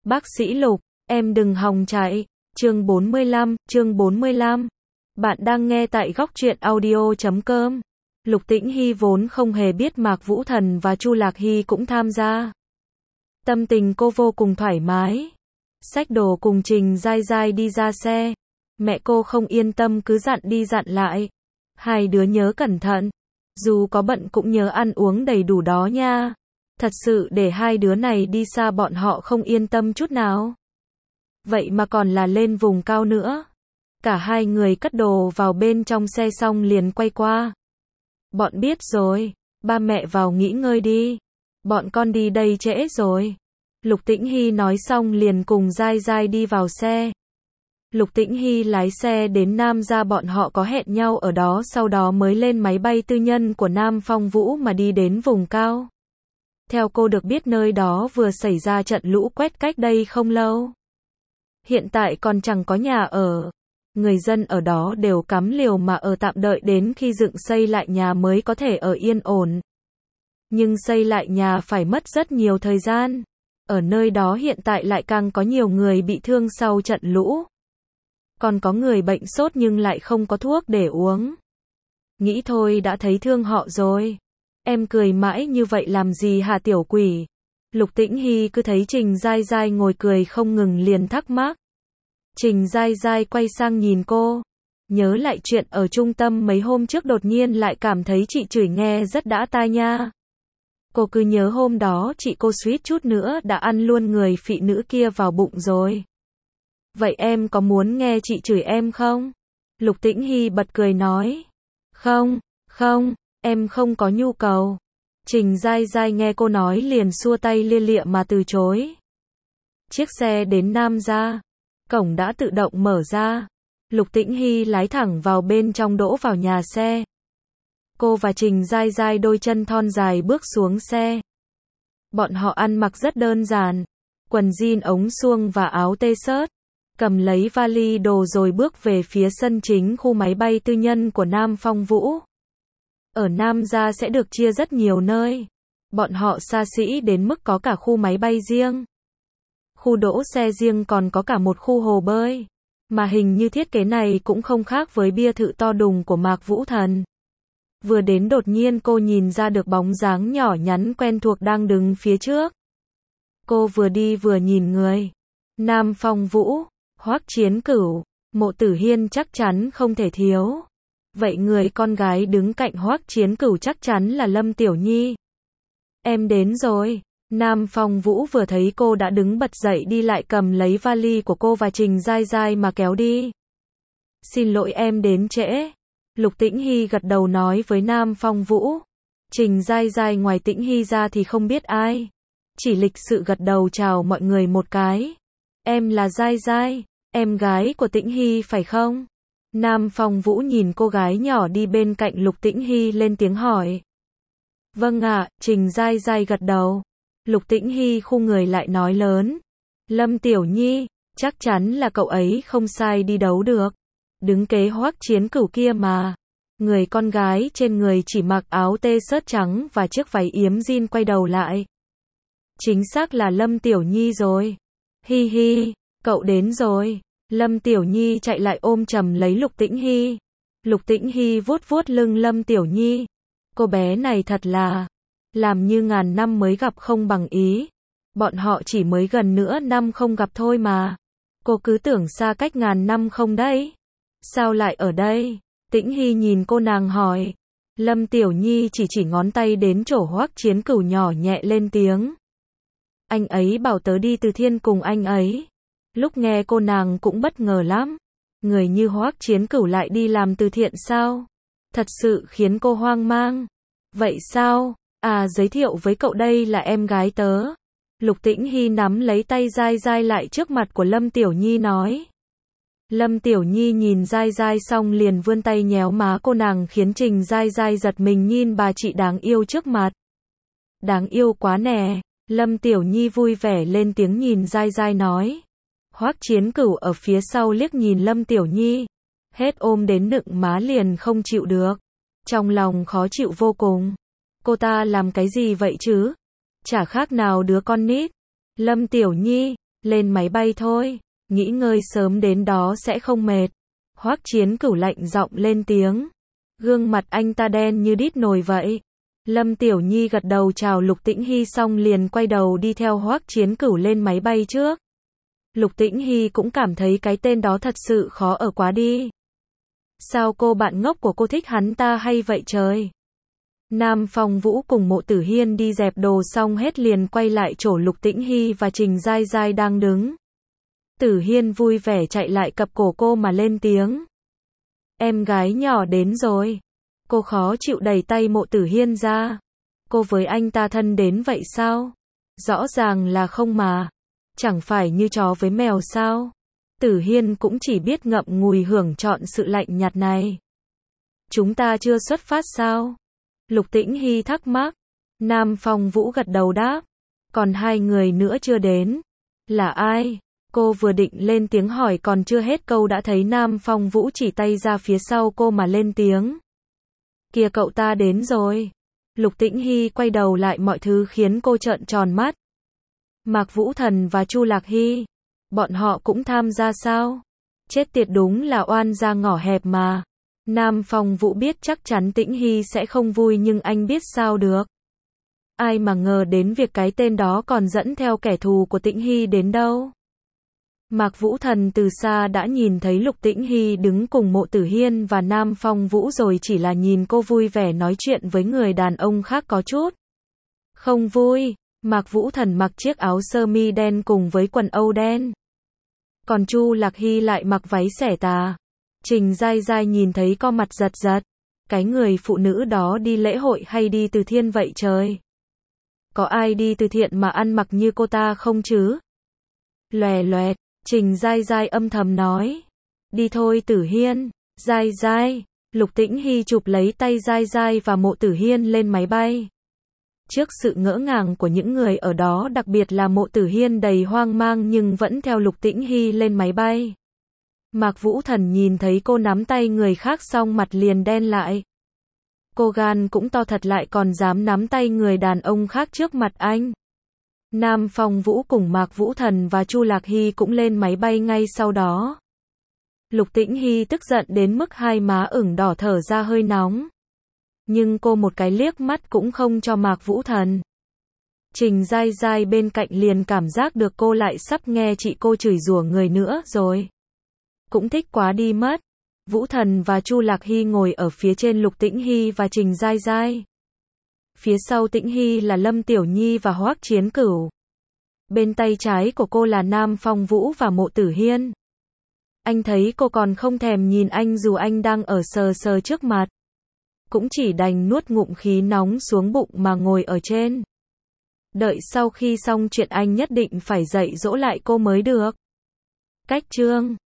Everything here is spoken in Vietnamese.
Bác sĩ Lục, em đừng hòng chạy. Chương 45. Bạn đang nghe tại góc truyện audio.com. Lục Tĩnh Hy vốn không hề biết Mạc Vũ Thần và Chu Lạc Hy cũng tham gia. Tâm tình cô vô cùng thoải mái. Xách đồ cùng Trình Giai Giai đi ra xe. Mẹ cô không yên tâm cứ dặn đi dặn lại. Hai đứa nhớ cẩn thận. Dù có bận cũng nhớ ăn uống đầy đủ đó nha. Thật sự để hai đứa này đi xa bọn họ không yên tâm chút nào. Vậy mà còn là lên vùng cao nữa. Cả hai người cất đồ vào bên trong xe xong liền quay qua. Bọn biết rồi, ba mẹ vào nghỉ ngơi đi. Bọn con đi đây trễ rồi. Lục Tĩnh Hy nói xong liền cùng Giai Giai đi vào xe. Lục Tĩnh Hy lái xe đến Nam Gia, bọn họ có hẹn nhau ở đó, sau đó mới lên máy bay tư nhân của Nam Phong Vũ mà đi đến vùng cao. Theo cô được biết nơi đó vừa xảy ra trận lũ quét cách đây không lâu. Hiện tại còn chẳng có nhà ở. Người dân ở đó đều cắm liều mà ở tạm đợi đến khi dựng xây lại nhà mới có thể ở yên ổn. Nhưng xây lại nhà phải mất rất nhiều thời gian. Ở nơi đó hiện tại lại càng có nhiều người bị thương sau trận lũ. Còn có người bệnh sốt nhưng lại không có thuốc để uống. Nghĩ thôi đã thấy thương họ rồi. Em cười mãi như vậy làm gì hả tiểu quỷ? Lục Tĩnh Hy cứ thấy Trình Giai Giai ngồi cười không ngừng liền thắc mắc. Trình Giai Giai quay sang nhìn cô. Nhớ lại chuyện ở trung tâm mấy hôm trước, đột nhiên lại cảm thấy chị chửi nghe rất đã tai nha. Cô cứ nhớ hôm đó chị cô suýt chút nữa đã ăn luôn người phụ nữ kia vào bụng rồi. Vậy em có muốn nghe chị chửi em không? Lục Tĩnh Hy bật cười nói. Không, em không có nhu cầu. Trình Giai Giai nghe cô nói liền xua tay lia lịa mà từ chối. Chiếc xe đến Nam Gia. Cổng đã tự động mở ra. Lục Tĩnh Hy lái thẳng vào bên trong, đỗ vào nhà xe. Cô và Trình Giai Giai đôi chân thon dài bước xuống xe. Bọn họ ăn mặc rất đơn giản. Quần jean ống suông và áo t-shirt. Cầm lấy vali đồ rồi bước về phía sân chính khu máy bay tư nhân của Nam Phong Vũ. Ở Nam Gia sẽ được chia rất nhiều nơi. Bọn họ xa xỉ đến mức có cả khu máy bay riêng. Khu đỗ xe riêng, còn có cả một khu hồ bơi. Mà hình như thiết kế này cũng không khác với biệt thự to đùng của Mạc Vũ Thần. Vừa đến đột nhiên cô nhìn ra được bóng dáng nhỏ nhắn quen thuộc đang đứng phía trước. Cô vừa đi vừa nhìn người. Nam Phong Vũ, Hoắc Chiến Cửu, Mộ Tử Hiên chắc chắn không thể thiếu. Vậy người con gái đứng cạnh Hoắc Chiến Cửu chắc chắn là Lâm Tiểu Nhi. Em đến rồi. Nam Phong Vũ vừa thấy cô đã đứng bật dậy đi lại cầm lấy vali của cô và Trình Giai Giai mà kéo đi. Xin lỗi em đến trễ. Lục Tĩnh Hy gật đầu nói với Nam Phong Vũ. Trình Giai Giai ngoài Tĩnh Hy ra thì không biết ai. Chỉ lịch sự gật đầu chào mọi người một cái. Em là Giai Giai, em gái của Tĩnh Hy phải không? Nam Phong Vũ nhìn cô gái nhỏ đi bên cạnh Lục Tĩnh Hy lên tiếng hỏi. Vâng ạ, Trình Giai Giai gật đầu. Lục Tĩnh Hy khu người lại nói lớn. Lâm Tiểu Nhi, chắc chắn là cậu ấy không sai đi đấu được. Đứng kế Hoắc Chiến Cửu kia mà. Người con gái trên người chỉ mặc áo t-shirt trắng và chiếc váy yếm jean quay đầu lại. Chính xác là Lâm Tiểu Nhi rồi. Hi hi, cậu đến rồi. Lâm Tiểu Nhi chạy lại ôm chầm lấy Lục Tĩnh Hy. Lục Tĩnh Hy vuốt vuốt lưng Lâm Tiểu Nhi. Cô bé này thật là làm như ngàn năm mới gặp không bằng ý. Bọn họ chỉ mới gần nửa năm không gặp thôi mà. Cô cứ tưởng xa cách ngàn năm không đấy. Sao lại ở đây? Tĩnh Hy nhìn cô nàng hỏi. Lâm Tiểu Nhi chỉ ngón tay đến chỗ Hoắc Chiến Cửu, nhỏ nhẹ lên tiếng. Anh ấy bảo tớ đi Từ Thiên cùng anh ấy. Lúc nghe cô nàng cũng bất ngờ lắm. Người như Hoắc Chiến Cửu lại đi làm từ thiện sao? Thật sự khiến cô hoang mang. Vậy sao? À, giới thiệu với cậu, đây là em gái tớ. Lục Tĩnh Hy nắm lấy tay Giai Giai lại trước mặt của Lâm Tiểu Nhi nói. Lâm Tiểu Nhi nhìn Giai Giai xong liền vươn tay nhéo má cô nàng, khiến Trình Giai Giai giật mình nhìn bà chị đáng yêu trước mặt. Đáng yêu quá nè. Lâm Tiểu Nhi vui vẻ lên tiếng nhìn Giai Giai nói. Hoắc Chiến Cửu ở phía sau liếc nhìn Lâm Tiểu Nhi. Hết ôm đến nựng má liền không chịu được. Trong lòng khó chịu vô cùng. Cô ta làm cái gì vậy chứ? Chả khác nào đứa con nít. Lâm Tiểu Nhi, Lên máy bay thôi, nghỉ ngơi sớm đến đó sẽ không mệt. Hoắc Chiến Cửu lạnh giọng lên tiếng. Gương mặt anh ta đen như đít nồi vậy. Lâm Tiểu Nhi gật đầu chào Lục Tĩnh Hy xong liền quay đầu đi theo Hoắc Chiến Cửu lên máy bay trước. Lục Tĩnh Hy cũng cảm thấy cái tên đó thật sự khó ở quá đi. Sao cô bạn ngốc của cô thích hắn ta hay vậy trời? Nam Phong Vũ cùng Mộ Tử Hiên đi dẹp đồ xong hết liền quay lại chỗ Lục Tĩnh Hy và Trình Giai Giai đang đứng. Tử Hiên vui vẻ chạy lại cặp cổ cô mà lên tiếng. Em gái nhỏ đến rồi. Cô khó chịu đẩy tay Mộ Tử Hiên ra. Cô với anh ta thân đến vậy sao? Rõ ràng là không mà. Chẳng phải như chó với mèo sao? Tử Hiên cũng chỉ biết ngậm ngùi hưởng trọn sự lạnh nhạt này. Chúng ta chưa xuất phát sao? Lục Tĩnh Hy thắc mắc. Nam Phong Vũ gật đầu đáp. Còn hai người nữa chưa đến. Là ai? Cô vừa định lên tiếng hỏi còn chưa hết câu đã thấy Nam Phong Vũ chỉ tay ra phía sau cô mà lên tiếng. Kìa cậu ta đến rồi. Lục Tĩnh Hy quay đầu lại mọi thứ khiến cô trợn tròn mắt. Mạc Vũ Thần và Chu Lạc Hy. Bọn họ cũng tham gia sao? Chết tiệt đúng là oan ra ngõ hẹp mà. Nam Phong Vũ biết chắc chắn Tĩnh Hy sẽ không vui nhưng anh biết sao được. Ai mà ngờ đến việc cái tên đó còn dẫn theo kẻ thù của Tĩnh Hy đến đâu. Mạc Vũ Thần từ xa đã nhìn thấy Lục Tĩnh Hy đứng cùng Mộ Tử Hiên và Nam Phong Vũ rồi chỉ là nhìn cô vui vẻ nói chuyện với người đàn ông khác có chút không vui. Mạc Vũ Thần mặc chiếc áo sơ mi đen cùng với quần âu đen. Còn Chu Lạc Hy lại mặc váy xẻ tà. Trình Giai Giai nhìn thấy co mặt giật giật. Cái người phụ nữ đó đi lễ hội hay đi từ thiện vậy trời? Có ai đi từ thiện mà ăn mặc như cô ta không chứ? Lòe loẹt, Trình Giai Giai âm thầm nói. Đi thôi Tử Hiên, Giai Giai. Lục Tĩnh Hy chụp lấy tay Giai Giai và Mộ Tử Hiên lên máy bay. Trước sự ngỡ ngàng của những người ở đó đặc biệt là Mộ Tử Hiên đầy hoang mang nhưng vẫn theo Lục Tĩnh Hy lên máy bay. Mạc Vũ Thần nhìn thấy cô nắm tay người khác xong mặt liền đen lại. Cô gan cũng to thật lại còn dám nắm tay người đàn ông khác trước mặt anh. Nam Phong Vũ cùng Mạc Vũ Thần và Chu Lạc Hy cũng lên máy bay ngay sau đó. Lục Tĩnh Hy tức giận đến mức hai má ửng đỏ thở ra hơi nóng. Nhưng cô một cái liếc mắt cũng không cho Mạc Vũ Thần. Trình Giai Giai bên cạnh liền cảm giác được cô lại sắp nghe chị cô chửi rủa người nữa rồi. Cũng thích quá đi mất. Vũ Thần và Chu Lạc Hy ngồi ở phía trên Lục Tĩnh Hy và Trình Giai Giai. Phía sau Tĩnh Hy là Lâm Tiểu Nhi và Hoắc Chiến Cửu. Bên tay trái của cô là Nam Phong Vũ và Mộ Tử Hiên. Anh thấy cô còn không thèm nhìn anh dù anh đang ở sờ sờ trước mặt. Cũng chỉ đành nuốt ngụm khí nóng xuống bụng mà ngồi ở trên. Đợi sau khi xong chuyện anh nhất định phải dạy dỗ lại cô mới được. Cách chương